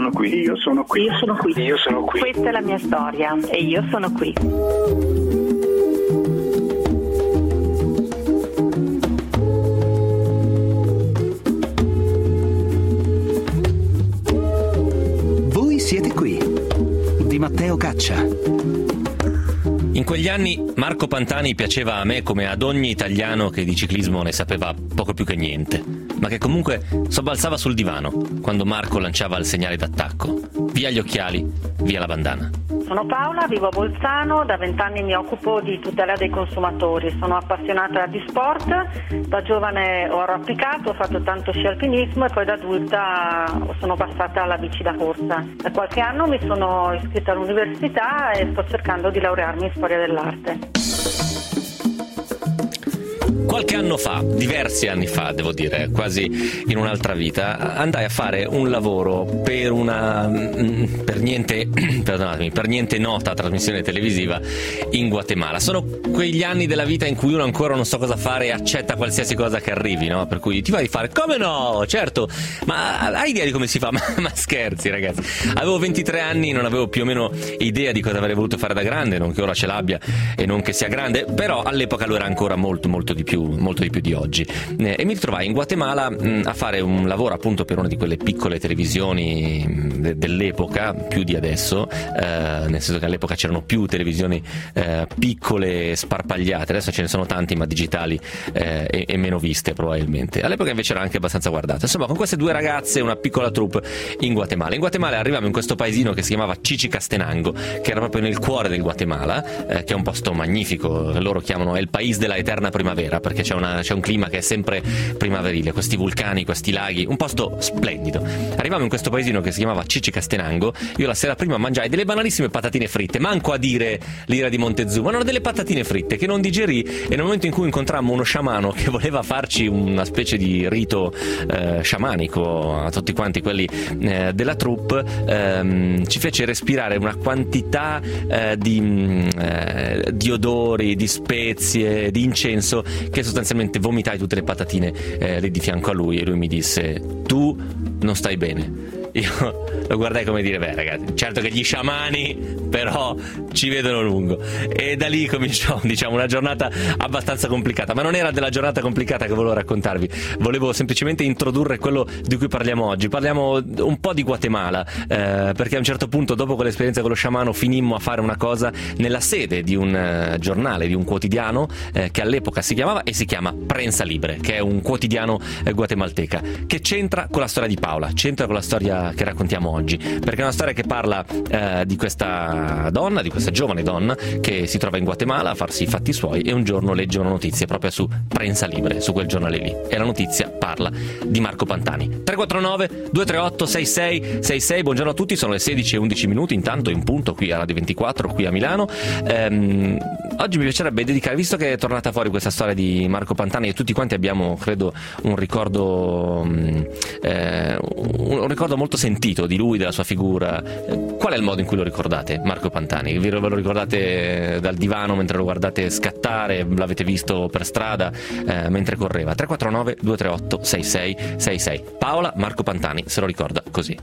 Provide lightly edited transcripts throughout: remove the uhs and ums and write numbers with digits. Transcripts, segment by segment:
sono qui. Io sono qui. Io sono qui. Io sono qui. Questa è la mia storia e io sono qui. Voi siete qui, di Matteo Caccia. In quegli anni Marco Pantani piaceva a me come ad ogni italiano che di ciclismo ne sapeva poco più che niente, ma che comunque sobbalzava sul divano quando Marco lanciava il segnale d'attacco. Via gli occhiali, via la bandana. Sono Paola, vivo a Bolzano, da 20 anni mi occupo di tutela dei consumatori, sono appassionata di sport, da giovane ho arrampicato, ho fatto tanto sci alpinismo e poi da adulta sono passata alla bici da corsa. Da qualche anno mi sono iscritta all'università e sto cercando di laurearmi in storia dell'arte. Qualche anno fa, diversi anni fa devo dire, quasi in un'altra vita, andai a fare un lavoro per una per niente nota trasmissione televisiva in Guatemala. Sono quegli anni della vita in cui uno ancora non so cosa fare e accetta qualsiasi cosa che arrivi, no? Per cui ti vai a fare, come no, certo, ma hai idea di come si fa? Ma scherzi ragazzi, avevo 23 anni, non avevo più o meno idea di cosa avrei voluto fare da grande, non che ora ce l'abbia e non che sia grande, però all'epoca lo era ancora molto di più di oggi, e mi ritrovai in Guatemala a fare un lavoro appunto per una di quelle piccole televisioni dell'epoca, più di adesso, nel senso che all'epoca c'erano più televisioni piccole sparpagliate, adesso ce ne sono tanti ma digitali e meno viste probabilmente, all'epoca invece era anche abbastanza guardata. Insomma, con queste due ragazze, una piccola troupe in Guatemala arriviamo in questo paesino che si chiamava Chichicastenango, che era proprio nel cuore del Guatemala, che è un posto magnifico, loro chiamano il país della eterna primavera, perché c'è un clima che è sempre primaverile, questi vulcani, questi laghi, un posto splendido. Arrivavamo in questo paesino che si chiamava Chichicastenango, io la sera prima mangiai delle banalissime patatine fritte, manco a dire l'ira di Montezuma, erano delle patatine fritte che non digerì, e nel momento in cui incontrammo uno sciamano che voleva farci una specie di rito sciamanico a tutti quanti quelli della troupe, ci fece respirare una quantità di odori, di spezie, di incenso, che sostanzialmente vomitai tutte le patatine lì di fianco a lui, e lui mi disse: tu non stai bene. Io lo guardai come dire: beh ragazzi, certo che gli sciamani però ci vedono lungo, e da lì cominciò, diciamo, una giornata abbastanza complicata, ma non era della giornata complicata che volevo raccontarvi, volevo semplicemente introdurre quello di cui parliamo oggi. Parliamo un po' di Guatemala, perché a un certo punto, dopo quell'esperienza con lo sciamano, finimmo a fare una cosa nella sede di un giornale, di un quotidiano che all'epoca si chiamava e si chiama Prensa Libre, che è un quotidiano guatemalteca, che c'entra con la storia di Paola, c'entra con la storia che raccontiamo oggi, perché è una storia che parla di questa donna, di questa giovane donna che si trova in Guatemala a farsi i fatti suoi, e un giorno legge una notizia proprio su Prensa Libre, su quel giornale lì, e la notizia parla di Marco Pantani. 349 238 6666, buongiorno a tutti, sono le 16:11 intanto in punto qui a Radio 24, qui a Milano. Oggi mi piacerebbe dedicare, visto che è tornata fuori questa storia di Marco Pantani e tutti quanti abbiamo, credo, un ricordo molto sentito di lui, della sua figura, qual è il modo in cui lo ricordate Marco Pantani? Ve lo ricordate dal divano mentre lo guardate scattare, l'avete visto per strada mentre correva? 349 238 6666. Paola Marco Pantani se lo ricorda così.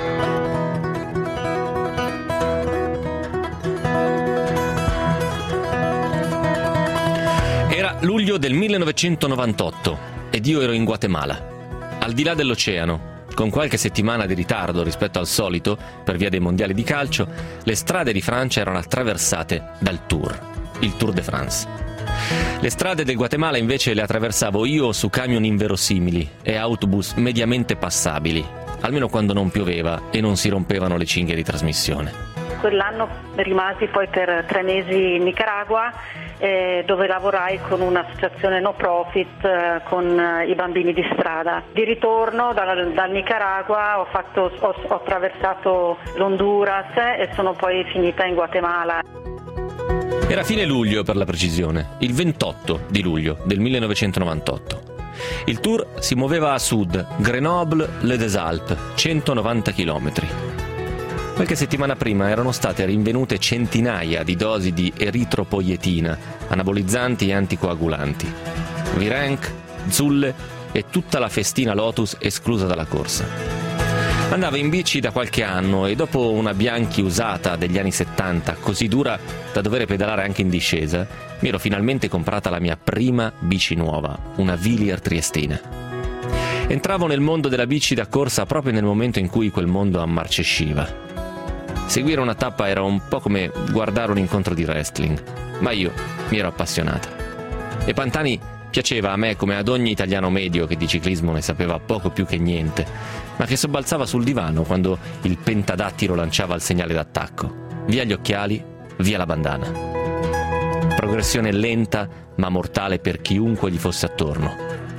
Era luglio del 1998 ed io ero in Guatemala, al di là dell'oceano, con qualche settimana di ritardo rispetto al solito per via dei mondiali di calcio. Le strade di Francia erano attraversate dal Tour, il Tour de France. Le strade del Guatemala invece le attraversavo io su camion inverosimili e autobus mediamente passabili, almeno quando non pioveva e non si rompevano le cinghie di trasmissione. Quell'anno rimasi poi per 3 mesi in Nicaragua, dove lavorai con un'associazione no profit con i bambini di strada. Di ritorno dal Nicaragua ho attraversato l'Honduras e sono poi finita in Guatemala. Era fine luglio per la precisione, il 28 di luglio del 1998. Il tour si muoveva a sud, Grenoble-les-Alpes, 190 chilometri. Qualche settimana prima erano state rinvenute centinaia di dosi di eritropoietina, anabolizzanti e anticoagulanti. Virenque, Zulle e tutta la festina Lotus esclusa dalla corsa. Andavo in bici da qualche anno e dopo una Bianchi usata degli anni 70, così dura da dover pedalare anche in discesa, mi ero finalmente comprata la mia prima bici nuova, una Wilier triestina. Entravo nel mondo della bici da corsa proprio nel momento in cui quel mondo ammarcesciva. Seguire una tappa era un po' come guardare un incontro di wrestling, ma io mi ero appassionata. E Pantani piaceva a me come ad ogni italiano medio che di ciclismo ne sapeva poco più che niente, ma che sobbalzava sul divano quando il pentadattilo lanciava il segnale d'attacco. Via gli occhiali, via la bandana. Progressione lenta ma mortale per chiunque gli fosse attorno.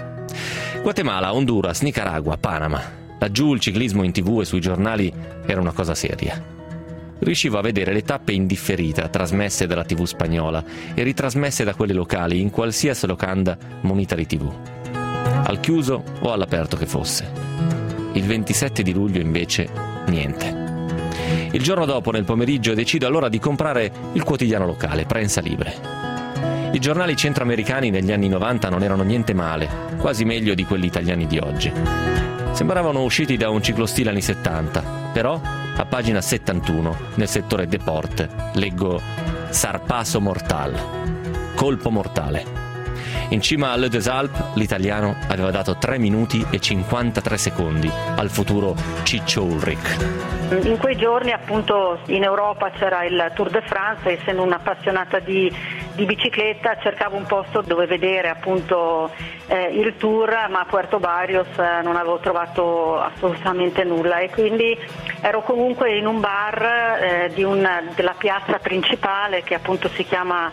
Guatemala, Honduras, Nicaragua, Panama. Laggiù il ciclismo in TV e sui giornali era una cosa seria. Riuscivo a vedere le tappe in differita trasmesse dalla TV spagnola e ritrasmesse da quelle locali in qualsiasi locanda munita di TV, al chiuso o all'aperto che fosse. Il 27 di luglio invece niente. Il giorno dopo, nel pomeriggio, decido allora di comprare il quotidiano locale, Prensa Libre. I giornali centroamericani negli anni 90 non erano niente male, quasi meglio di quelli italiani di oggi. Sembravano usciti da un ciclostile anni 70, però a pagina 71, nel settore Deporte, leggo Sarpasso mortal, colpo mortale. In cima alle Deux Alpes l'italiano aveva dato 3 minuti e 53 secondi al futuro Ciccio Ulrich. In quei giorni appunto in Europa c'era il Tour de France, essendo un'appassionata di bicicletta cercavo un posto dove vedere appunto il tour, ma a Puerto Barrios non avevo trovato assolutamente nulla e quindi ero comunque in un bar della piazza principale che appunto si chiama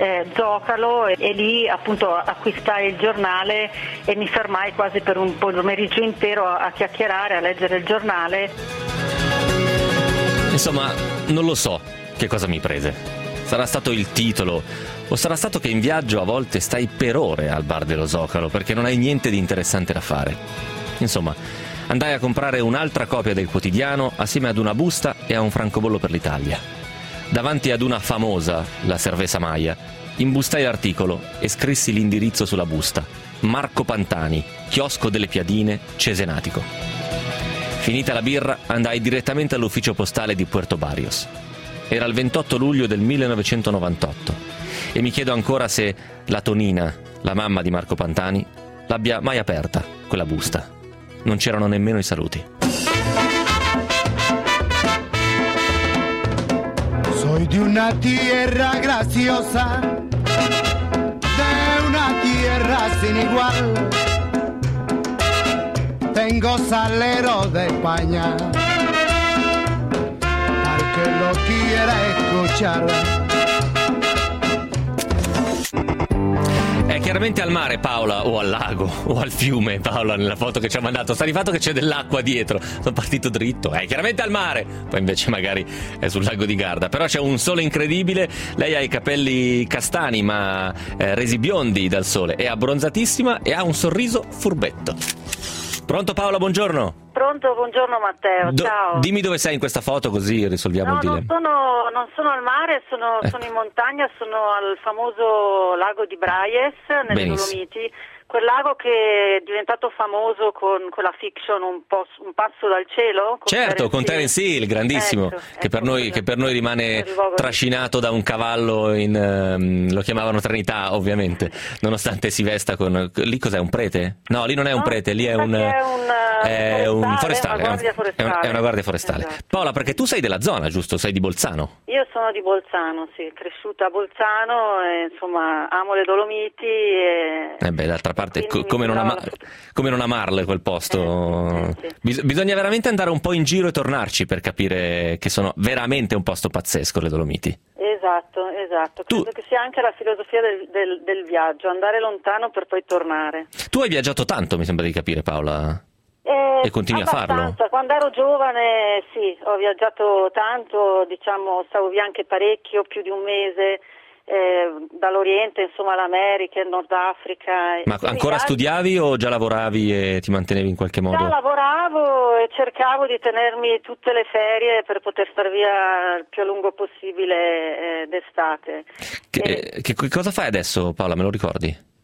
Zocalo e lì appunto acquistai il giornale e mi fermai quasi per un pomeriggio intero a chiacchierare, a leggere il giornale. Insomma, non lo so che cosa mi prese. Sarà stato il titolo, o sarà stato che in viaggio a volte stai per ore al bar dello Zocalo perché non hai niente di interessante da fare. Insomma, andai a comprare un'altra copia del quotidiano assieme ad una busta e a un francobollo per l'Italia. Davanti ad una famosa, la Cerveza Maia, imbustai l'articolo e scrissi l'indirizzo sulla busta: Marco Pantani, chiosco delle Piadine, Cesenatico. Finita la birra, andai direttamente all'ufficio postale di Puerto Barrios. Era il 28 luglio del 1998 e mi chiedo ancora se la Tonina, la mamma di Marco Pantani, l'abbia mai aperta, quella busta. Non c'erano nemmeno i saluti. Soy de una tierra graciosa, de una tierra sin igual. Tengo salero de España, al que lo quiera escuchar. È chiaramente al mare, Paola, o al lago, o al fiume, Paola, nella foto che ci ha mandato. Sta di fatto che c'è dell'acqua dietro. Sono partito dritto, è chiaramente al mare. Poi invece magari è sul lago di Garda. Però c'è un sole incredibile. Lei ha i capelli castani, ma resi biondi dal sole. È abbronzatissima e ha un sorriso furbetto. Pronto Paola, buongiorno. Pronto, buongiorno Matteo, ciao. Dimmi dove sei in questa foto così risolviamo il dilemma. Non sono al mare, sono in montagna, sono al famoso lago di Braies, nelle Dolomiti. Quel lago che è diventato famoso con quella fiction Un passo dal cielo. Certo, con Terence Hill, grandissimo, che per noi rimane trascinato da un cavallo lo chiamavano Trinità, ovviamente, nonostante si vesta con... Lì cos'è, un prete? No, lì non è un prete, lì è un forestale, è una guardia forestale. Esatto. Paola, perché tu sei della zona, giusto? Sei di Bolzano? Io sono di Bolzano, sì, cresciuta a Bolzano, e, insomma, amo le Dolomiti e... d'altra parte, come non amarle quel posto? Sì. Bisogna veramente andare un po' in giro e tornarci per capire che sono veramente un posto pazzesco le Dolomiti. Esatto. Credo che sia anche la filosofia del viaggio, andare lontano per poi tornare. Tu hai viaggiato tanto, mi sembra di capire, Paola. E continui a farlo? Quando ero giovane sì, ho viaggiato tanto, diciamo, stavo via anche parecchio, più di un mese, dall'Oriente, insomma, all'America, il Nord Africa. Ma ancora studiavi o già lavoravi e ti mantenevi in qualche modo? Già lavoravo e cercavo di tenermi tutte le ferie per poter star via il più a lungo possibile d'estate. Che cosa fai adesso, Paola, me lo ricordi?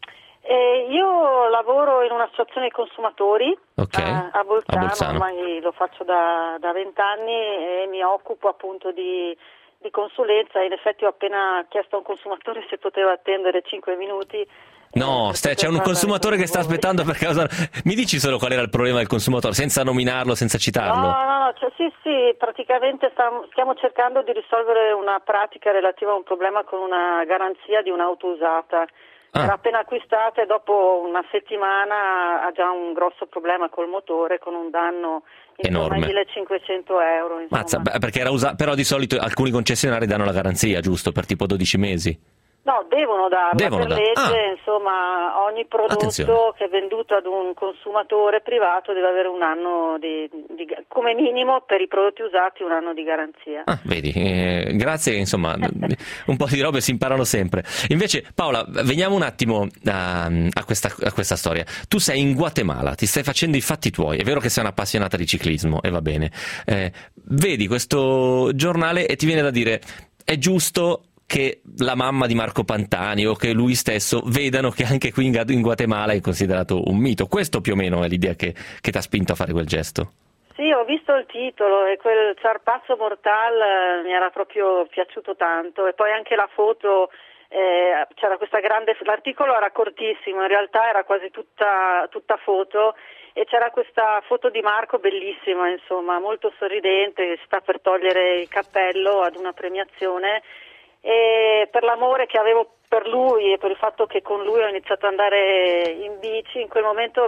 Io lavoro in un'associazione consumatori a Bolzano, ormai lo faccio da 20 anni e mi occupo appunto di consulenza. In effetti ho appena chiesto a un consumatore se poteva attendere 5 minuti. No, c'è un consumatore che sta aspettando per causa... Mi dici solo qual era il problema del consumatore, senza nominarlo, senza citarlo? No, cioè, sì, praticamente stiamo cercando di risolvere una pratica relativa a un problema con una garanzia di un'auto usata. Era appena acquistata e dopo una settimana ha già un grosso problema col motore, con un danno intorno ai 1.500 euro. Mazza, perché era però di solito alcuni concessionari danno la garanzia, giusto, per tipo 12 mesi? No, devono darla per legge, insomma, ogni prodotto che è venduto ad un consumatore privato deve avere un anno come minimo per i prodotti usati un anno di garanzia. Vedi, grazie, insomma, un po' di robe si imparano sempre. Invece, Paola, veniamo un attimo a questa storia. Tu sei in Guatemala, ti stai facendo i fatti tuoi, è vero che sei un'appassionata di ciclismo, e va bene. Vedi questo giornale e ti viene da dire, è giusto che la mamma di Marco Pantani o che lui stesso vedano che anche qui in Guatemala è considerato un mito. Questo più o meno è l'idea che ti ha spinto a fare quel gesto? Sì, ho visto il titolo e quel Zarpazo Mortal mi era proprio piaciuto tanto, e poi anche la foto, c'era questa l'articolo era cortissimo, in realtà era quasi tutta foto, e c'era questa foto di Marco bellissima, insomma, molto sorridente, sta per togliere il cappello ad una premiazione. E per l'amore che avevo per lui e per il fatto che con lui ho iniziato ad andare in bici, in quel momento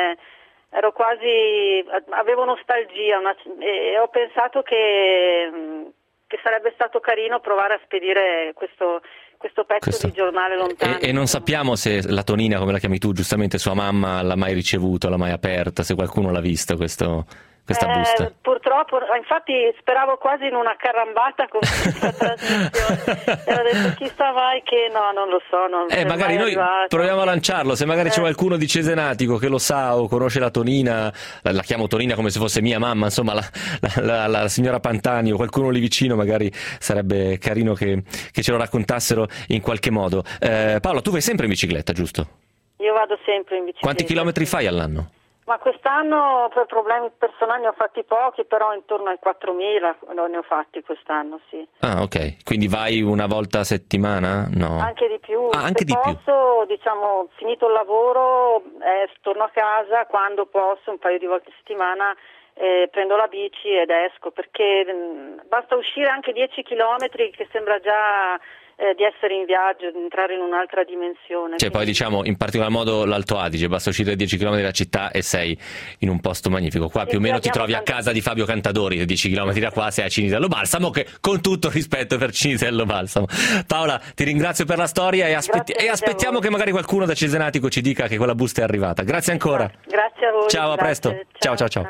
avevo nostalgia e ho pensato che sarebbe stato carino provare a spedire questo pezzo di giornale lontano. E non sappiamo se la Tonina, come la chiami tu, giustamente sua mamma l'ha mai ricevuto, l'ha mai aperta, se qualcuno l'ha visto questa busta. Purtroppo, infatti speravo quasi in una carambata con questa trasmissione e ho detto chissà mai che non lo so, magari noi proviamo a lanciarlo, se magari c'è qualcuno di Cesenatico che lo sa o conosce la Tonina, la chiamo Tonina come se fosse mia mamma, insomma la signora Pantani o qualcuno lì vicino, magari sarebbe carino che ce lo raccontassero in qualche modo. Paola, tu vai sempre in bicicletta, giusto? Io vado sempre in bicicletta. Quanti chilometri fai all'anno? Ma quest'anno per problemi personali ne ho fatti pochi, però intorno ai 4.000 ne ho fatti quest'anno, sì. Ah, ok. Quindi vai una volta a settimana? No. Anche di più. Anche di più. Posso, diciamo, finito il lavoro, torno a casa quando posso, un paio di volte a settimana, prendo la bici ed esco, perché basta uscire anche 10 chilometri che sembra già di essere in viaggio, di entrare in un'altra dimensione. Poi diciamo in particolar modo l'Alto Adige, basta uscire 10 km dalla città e sei in un posto magnifico. Qua più o meno ti trovi a casa di Fabio Cantadori, 10 km da qua sei a Cinitello Balsamo, che con tutto rispetto per Cinitello Balsamo. Paola, ti ringrazio per la storia e aspettiamo che magari qualcuno da Cesenatico ci dica che quella busta è arrivata. Grazie ancora. Grazie a voi. Ciao, a presto. Ciao.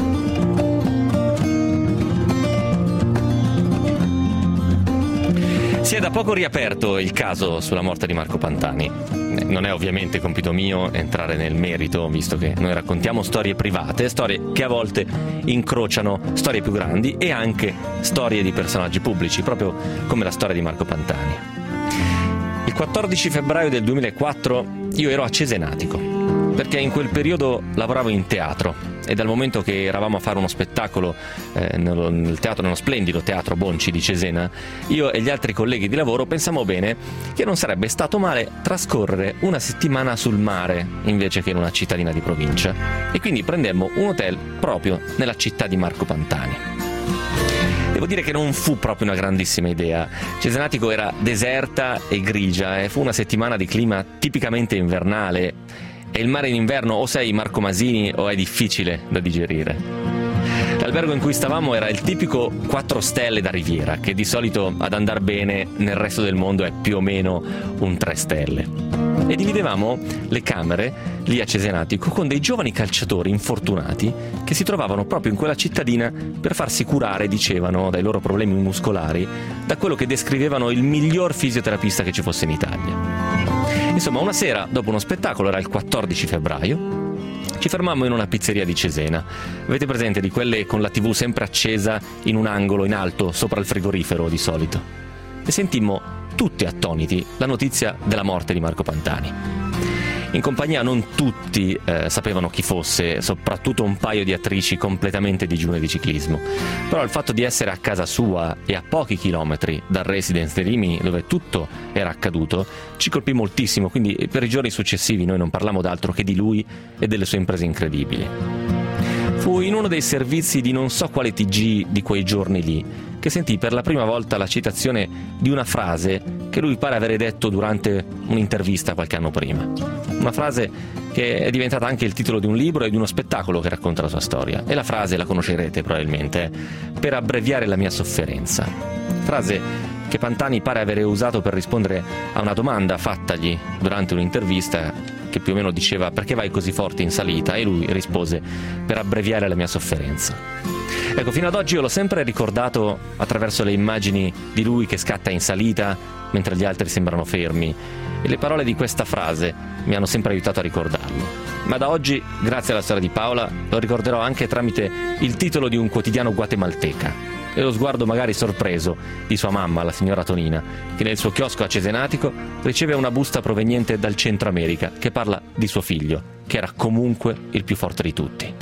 Si è da poco riaperto il caso sulla morte di Marco Pantani. Non è ovviamente compito mio entrare nel merito, visto che noi raccontiamo storie private, storie che a volte incrociano storie più grandi e anche storie di personaggi pubblici, proprio come la storia di Marco Pantani. Il 14 febbraio del 2004 io ero a Cesenatico, perché in quel periodo lavoravo in teatro e dal momento che eravamo a fare uno spettacolo nello splendido Teatro Bonci di Cesena, io e gli altri colleghi di lavoro pensammo bene che non sarebbe stato male trascorrere una settimana sul mare invece che in una cittadina di provincia, e quindi prendemmo un hotel proprio nella città di Marco Pantani. Devo dire che non fu proprio una grandissima idea. Cesenatico era deserta e grigia e fu una settimana di clima tipicamente invernale, e il mare in inverno o sei Marco Masini o è difficile da digerire. L'albergo in cui stavamo era il tipico 4 stelle da riviera, che di solito ad andar bene nel resto del mondo è più o meno un 3 stelle. E dividevamo le camere lì a Cesenatico con dei giovani calciatori infortunati che si trovavano proprio in quella cittadina per farsi curare, dicevano, dai loro problemi muscolari, da quello che descrivevano il miglior fisioterapista che ci fosse in Italia. Insomma, una sera, dopo uno spettacolo, era il 14 febbraio, ci fermammo in una pizzeria di Cesena. Avete presente di quelle con la TV sempre accesa in un angolo in alto, sopra il frigorifero di solito? E sentimmo tutti attoniti la notizia della morte di Marco Pantani. In compagnia non tutti sapevano chi fosse, soprattutto un paio di attrici completamente digiune di ciclismo. Però il fatto di essere a casa sua e a pochi chilometri dal residence di Rimini, dove tutto era accaduto, ci colpì moltissimo, quindi per i giorni successivi noi non parlammo d'altro che di lui e delle sue imprese incredibili. Fu in uno dei servizi di non so quale TG di quei giorni lì che sentì per la prima volta la citazione di una frase che lui pare avere detto durante un'intervista qualche anno prima. Una frase che è diventata anche il titolo di un libro e di uno spettacolo che racconta la sua storia. E la frase la conoscerete probabilmente: per abbreviare la mia sofferenza. Frase che Pantani pare avere usato per rispondere a una domanda fattagli durante un'intervista che più o meno diceva: perché vai così forte in salita? E lui rispose: per abbreviare la mia sofferenza. Ecco, fino ad oggi io l'ho sempre ricordato attraverso le immagini di lui che scatta in salita mentre gli altri sembrano fermi, e le parole di questa frase mi hanno sempre aiutato a ricordarlo. Ma da oggi, grazie alla storia di Paola, lo ricorderò anche tramite il titolo di un quotidiano guatemalteca e lo sguardo magari sorpreso di sua mamma, la signora Tonina, che nel suo chiosco a Cesenatico riceve una busta proveniente dal Centro America che parla di suo figlio, che era comunque il più forte di tutti.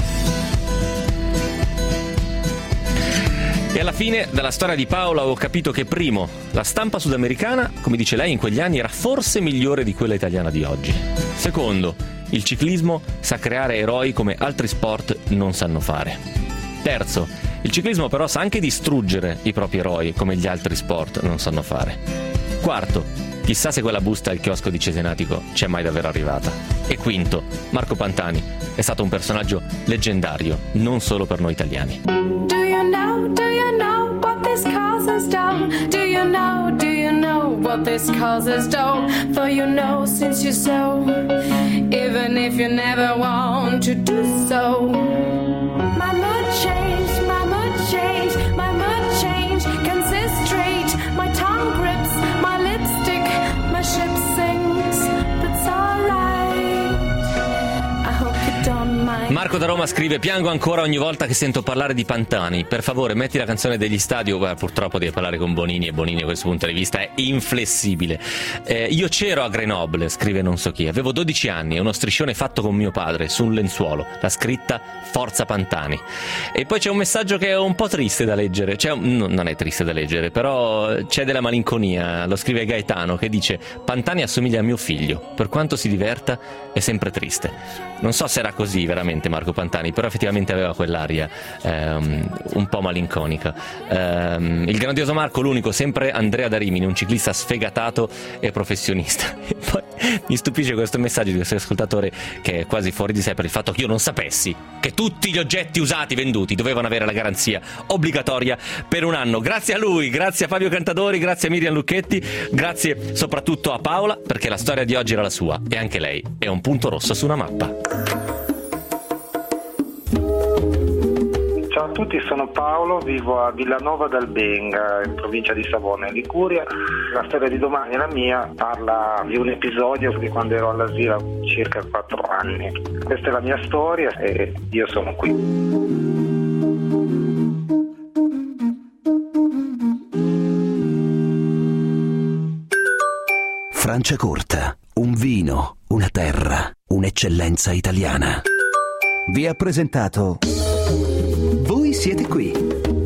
E alla fine, dalla storia di Paola, ho capito che primo, la stampa sudamericana, come dice lei, in quegli anni era forse migliore di quella italiana di oggi. Secondo, il ciclismo sa creare eroi come altri sport non sanno fare. Terzo, il ciclismo però sa anche distruggere i propri eroi come gli altri sport non sanno fare. Quarto, chissà se quella busta al chiosco di Cesenatico c'è mai davvero arrivata. E quinto, Marco Pantani è stato un personaggio leggendario, non solo per noi italiani. Do you know what this causes down? Do you know what this causes down? For you know since you so, even if you never want to do so. My mood changed, my mood changed, my mood changed. Can sit straight, my tongue grips, my lipstick, my ship sinks. That's alright, I hope you don't mind. Marco da Roma scrive: piango ancora ogni volta che sento parlare di Pantani. Per favore metti la canzone degli Stadio. Guarda, purtroppo devi parlare con Bonini, e Bonini a questo punto di vista è inflessibile. Io c'ero a Grenoble, scrive non so chi, avevo 12 anni e uno striscione fatto con mio padre su un lenzuolo, la scritta Forza Pantani. E poi c'è un messaggio che è un po' triste da leggere, non è triste da leggere, però c'è della malinconia. Lo scrive Gaetano, che dice: Pantani assomiglia a mio figlio, per quanto si diverta è sempre triste. Non so se era così veramente Marco Pantani, però effettivamente aveva quell'aria un po' malinconica. Il grandioso Marco, l'unico, sempre Andrea da Rimini, un ciclista sfegatato e professionista. E poi mi stupisce questo messaggio di questo ascoltatore che è quasi fuori di sé per il fatto che io non sapessi che tutti gli oggetti usati venduti dovevano avere la garanzia obbligatoria per un anno. Grazie a lui, grazie a Fabio Cantadori, grazie a Miriam Lucchetti, grazie soprattutto a Paola, perché la storia di oggi era la sua e anche lei è un punto rosso su una mappa. Ciao a tutti, sono Paolo, vivo a Villanova d'Albenga, in provincia di Savona, in Liguria. La storia di domani, la mia, parla di un episodio di quando ero all'asilo, circa 4 anni. Questa è la mia storia e io sono qui. Franciacorta, un vino, una terra, un'eccellenza italiana. Vi ha presentato Voi siete qui.